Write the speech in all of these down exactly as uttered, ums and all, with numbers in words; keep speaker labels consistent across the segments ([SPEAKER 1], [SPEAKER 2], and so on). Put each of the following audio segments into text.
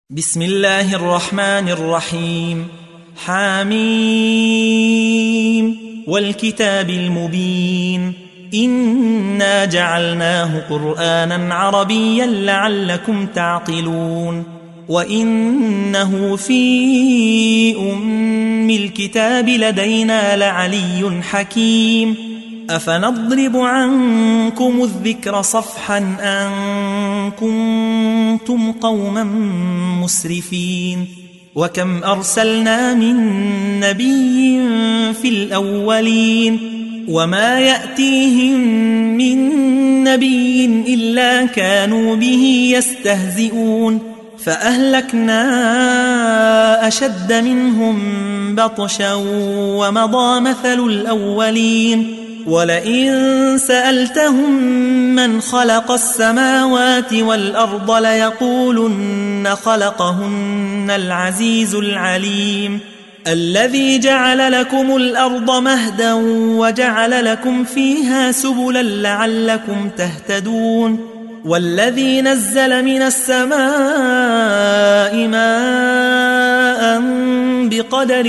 [SPEAKER 1] بسم الله الرحمن الرحيم. حاميم والكتاب المبين إنا جعلناه قرآنا عربيا لعلكم تعقلون وإنه في أم الكتاب لدينا لعلي حكيم أفنضرب عنكم الذكر صفحا أن كنتم قوما مسرفين وكم أرسلنا من نبي في الأولين وما يأتيهم من نبي إلا كانوا به يستهزئون فأهلكنا أشد منهم بطشا ومضى مثل الأولين ولئن سألتهم من خلق السماوات والأرض ليقولن خلقهن العزيز العليم الذي جعل لكم الأرض مهدا وجعل لكم فيها سبلا لعلكم تهتدون والذي نزل من السماء ماء بقدر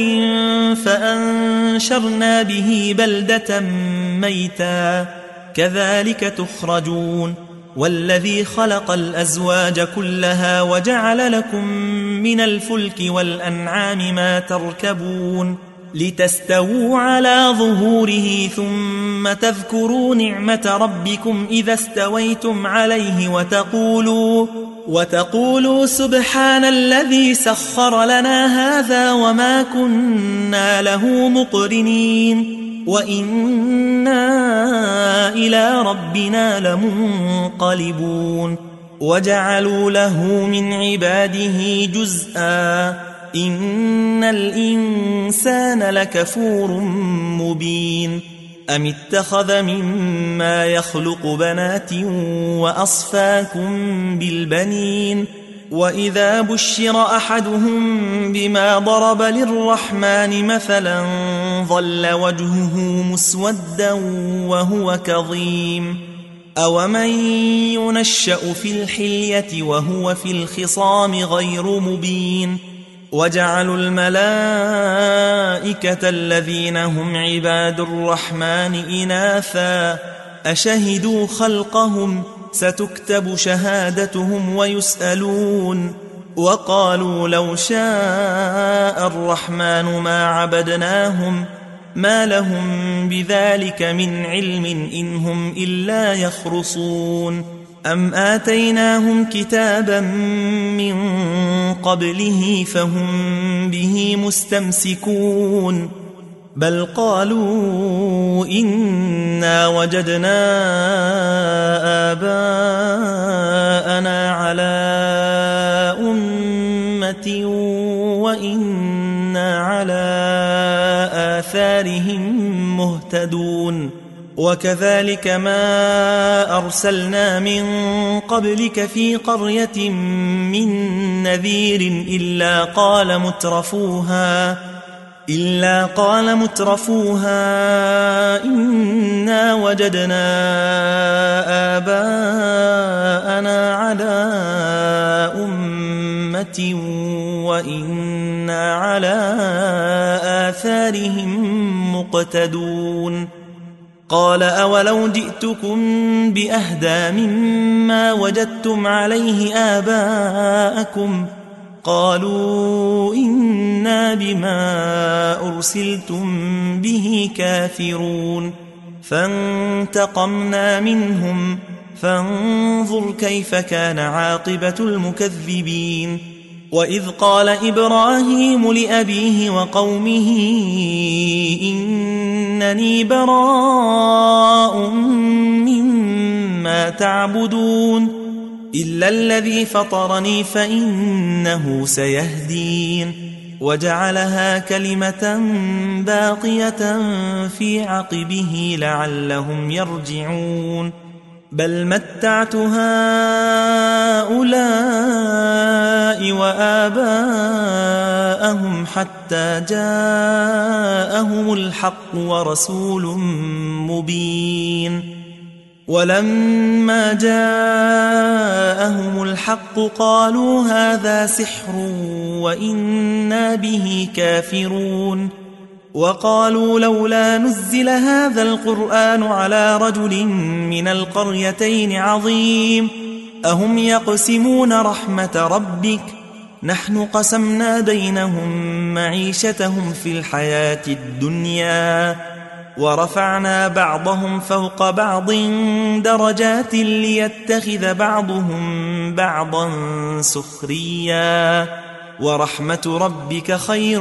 [SPEAKER 1] فأنشرنا به بلدة ميتا كذلك تخرجون والذي خلق الأزواج كلها وجعل لكم من الفلك والأنعام ما تركبون لتستووا على ظهوره ثم تذكروا نعمة ربكم إذا استويتم عليه وتقولوا وتقولوا سبحان الذي سخر لنا هذا وما كنا له مقرنين وإنا إلى ربنا لمنقلبون وجعلوا له من عباده جزءا إن الإنسان لكفور مبين أم اتخذ مما يخلق بنات وأصفاكم بالبنين وإذا بشر أحدهم بما ضرب للرحمن مثلا ظل وجهه مسودا وهو كظيم أومن ينشأ في الحلية وهو في الخصام غير مبين وجعلوا الملائكة الذين هم عباد الرحمن إناثا أشهدوا خلقهم ستكتب شهادتهم ويسألون وقالوا لو شاء الرحمن ما عبدناهم ما لهم بذلك من علم إن هم إلا يخرصون أم آتيناهم كتابا من قبله فهم به مستمسكون بل قالوا إنا وجدنا آباءنا على أمة وإنا على آثارهم مهتدون وكذلك ما أرسلنا من قبلك في قرية من نذير إلا قال مترفوها إلا قال مترفوها إنا وجدنا آباءنا على أمة وإنا على آثارهم مقتدون قال أولو جئتكم بأهدى مما وجدتم عليه آباءكم قالوا إنا بما أرسلتم به كافرون فانتقمنا منهم فانظر كيف كان عاقبة المكذبين وإذ قال إبراهيم لأبيه وقومه إنني براء مما تعبدون إلا الذي فطرني فإنه سيهدين وجعلها كلمة باقية في عقبه لعلهم يرجعون بل متعت هؤلاء وآباءهم حتى جاءهم الحق ورسول مبين ولما جاءهم الحق قالوا هذا سحر وإنا به كافرون وقالوا لولا نزل هذا القرآن على رجل من القريتين عظيم أهم يقسمون رحمة ربك نحن قسمنا بينهم معيشتهم في الحياة الدنيا ورفعنا بعضهم فوق بعض درجات ليتخذ بعضهم بعضا سخريا ورحمة ربك خير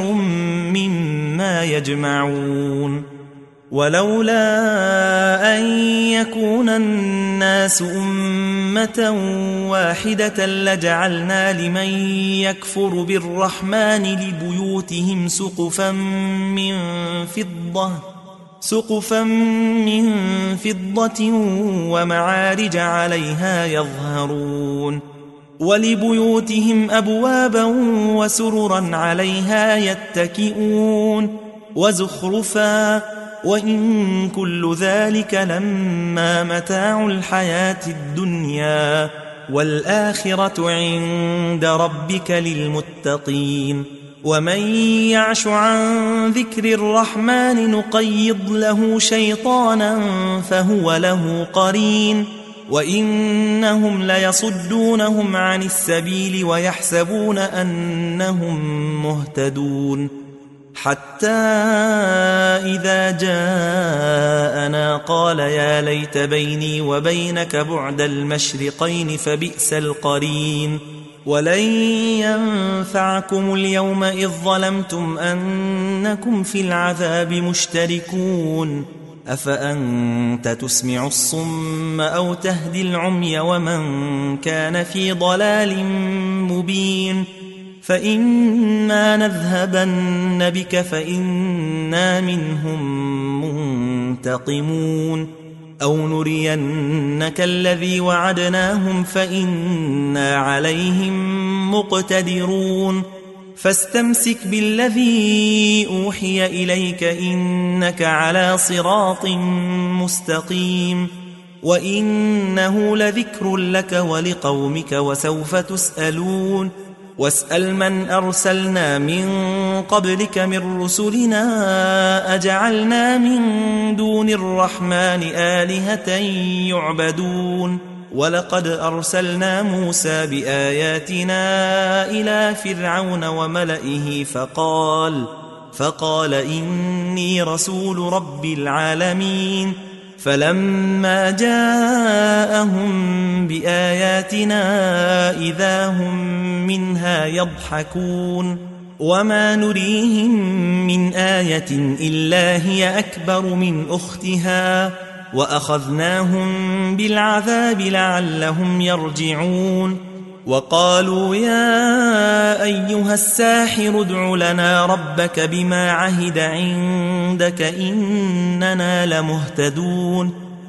[SPEAKER 1] مما يجمعون ولولا أن يكون الناس أمة واحدة لجعلنا لمن يكفر بالرحمن لبيوتهم سقفا من فضة سقفا من فضة ومعارج عليها يظهرون ولبيوتهم أبوابا وسررا عليها يتكئون وزخرفا وإن كل ذلك لما متاع الحياة الدنيا والآخرة عند ربك للمتقين ومن يعش عن ذكر الرحمن نقيض له شيطانا فهو له قرين وإنهم ليصدونهم عن السبيل ويحسبون أنهم مهتدون حتى إذا جاءنا قال يا ليت بيني وبينك بعد المشرقين فبئس القرين ولن ينفعكم اليوم إذ ظلمتم أنكم في العذاب مشتركون أفأنت تسمع الصم أو تهدي العمي ومن كان في ضلال مبين فإما نذهبن بك فإنا منهم منتقمون أو نرينك الذي وعدناهم فإنا عليهم مقتدرون فاستمسك بالذي أوحي إليك إنك على صراط مستقيم وإنه لذكر لك ولقومك وسوف تسألون واسأل من أرسلنا من قبلك من رسلنا أجعلنا من دون الرحمن آلهة يعبدون ولقد أرسلنا موسى بآياتنا إلى فرعون وملئه فقال فقال إني رسول رب العالمين فلما جاءهم بآياتنا إذا هم منها يضحكون وما نريهم من آية إلا هي أكبر من أختها وأخذناهم بالعذاب لعلهم يرجعون وقالوا يا أيها الساحر ادع لنا ربك بما عهد عندك إننا لمهتدون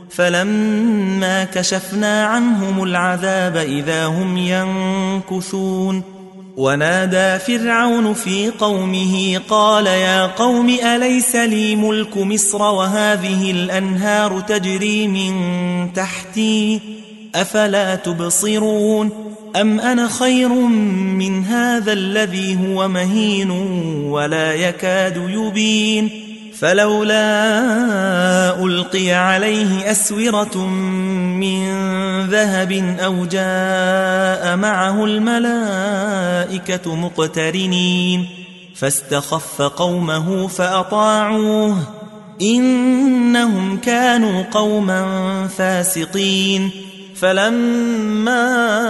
[SPEAKER 1] فلما كشفنا عنهم العذاب إذا هم ينكثون ونادى فرعون في قومه قال يا قوم أليس لي ملك مصر وهذه الأنهار تجري من تحتي أفلا تبصرون أم أنا خير من هذا الذي هو مهين ولا يكاد يبين فلولا ألقي عليه أسورة من ذهب أو جاء معه الملائكة مقترنين فاستخف قومه فأطاعوه إنهم كانوا قوما فاسقين فلما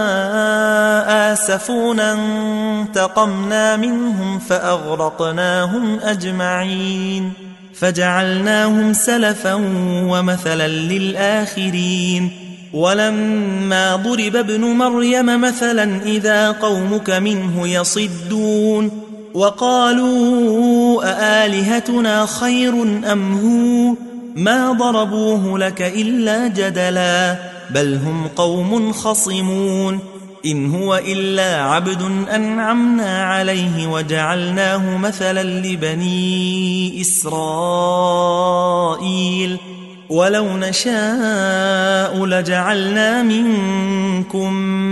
[SPEAKER 1] آسفونا انتقمنا منهم فأغرقناهم أجمعين فجعلناهم سلفا ومثلا للآخرين ولما ضرب ابن مريم مثلا إذا قومك منه يصدون وقالوا أآلهتنا خير أم هو ما ضربوه لك إلا جدلا بل هم قوم خصمون إن هو إلا عبد أنعمنا عليه وجعلناه مثلا لبني إسرائيل ولو نشاء لجعلنا منكم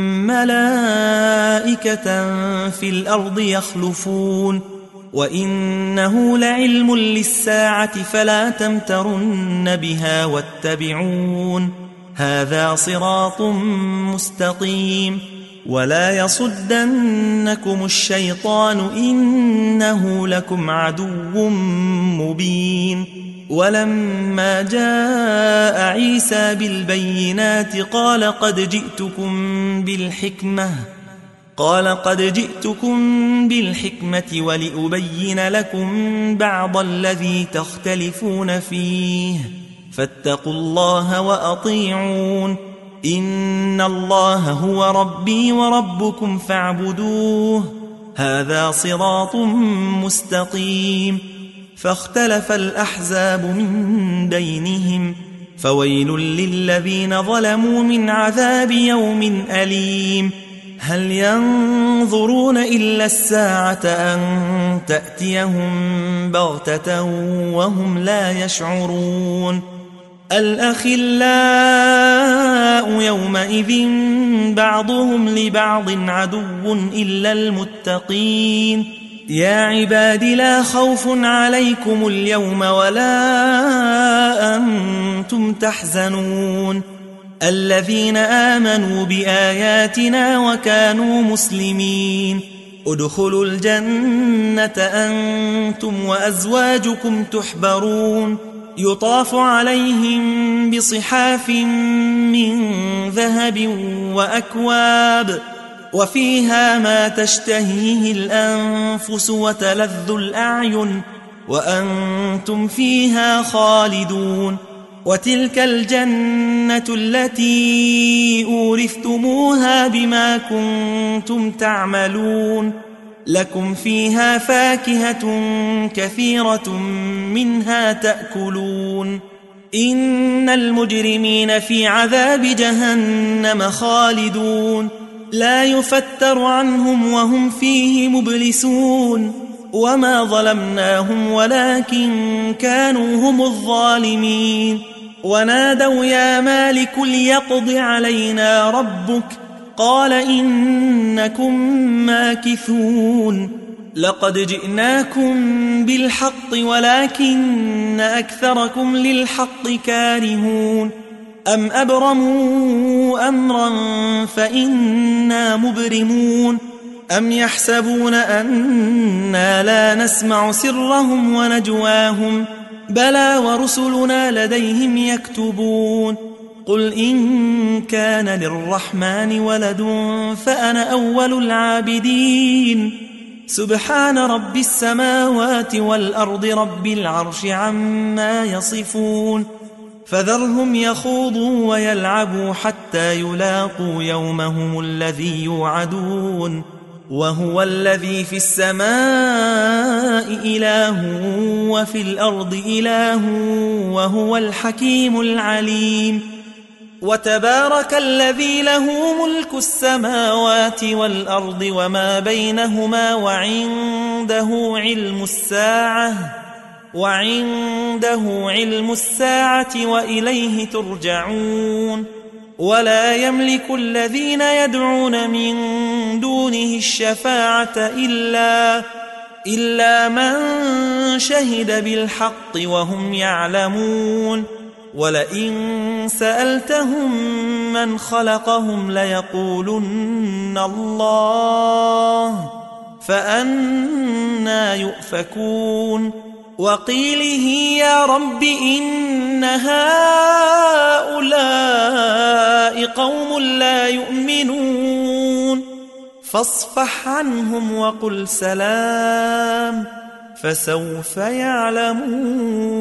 [SPEAKER 1] ملائكة في الأرض يخلفون وإنه لعلم للساعة فلا تمترن بها واتبعون هذا صراط مستقيم ولا يصدنكم الشيطان إنه لكم عدو مبين ولما جاء عيسى بالبينات قال قد جئتكم بالحكمة قال قد جئتكم بالحكمة ولأبين لكم بعض الذي تختلفون فيه فاتقوا الله وأطيعون إن الله هو ربي وربكم فاعبدوه هذا صراط مستقيم فاختلف الأحزاب من بينهم فويل للذين ظلموا من عذاب يوم أليم هل ينظرون إلا الساعة أن تأتيهم بغتة وهم لا يشعرون الأخلاء يومئذ بعضهم لبعض عدو إلا المتقين يا عباد لا خوف عليكم اليوم ولا أنتم تحزنون الذين آمنوا بآياتنا وكانوا مسلمين ادخلوا الجنة أنتم وأزواجكم تحبرون يطاف عليهم بصحاف من ذهب وأكواب وفيها ما تشتهيه الأنفس وتلذ الأعين وأنتم فيها خالدون وتلك الجنة التي أورثتموها بما كنتم تعملون لكم فيها فاكهة كثيرة منها تأكلون إن المجرمين في عذاب جهنم خالدون لا يفتر عنهم وهم فيه مبلسون وما ظلمناهم ولكن كانوا هم الظالمين ونادوا يا مالك ليقض علينا ربك قال إنكم ماكثون لقد جئناكم بالحق ولكن أكثركم للحق كارهون أم أبرموا أمرا فإنا مبرمون أم يحسبون أنا لا نسمع سرهم ونجواهم بلى ورسلنا لديهم يكتبون قل إن كان للرحمن ولد فأنا أول العابدين سبحان رب السماوات والأرض رب العرش عما يصفون فذرهم يخوضوا ويلعبوا حتى يلاقوا يومهم الذي يوعدون وهو الذي في السماء إله وفي الأرض إله وهو الحكيم العليم وتبارك الذي له ملك السماوات والأرض وما بينهما وعنده علم الساعة وعنده علم الساعة وإليه ترجعون ولا يملك الذين يدعون من دونه الشفاعة إلا إلا من شهد بالحق وهم يعلمون ولئن سألتهم من خلقهم ليقولن الله فأنى يؤفكون وقيله يا رب إن هؤلاء قوم لا يؤمنون فاصفح عنهم وقل سلام فسوف يعلمون.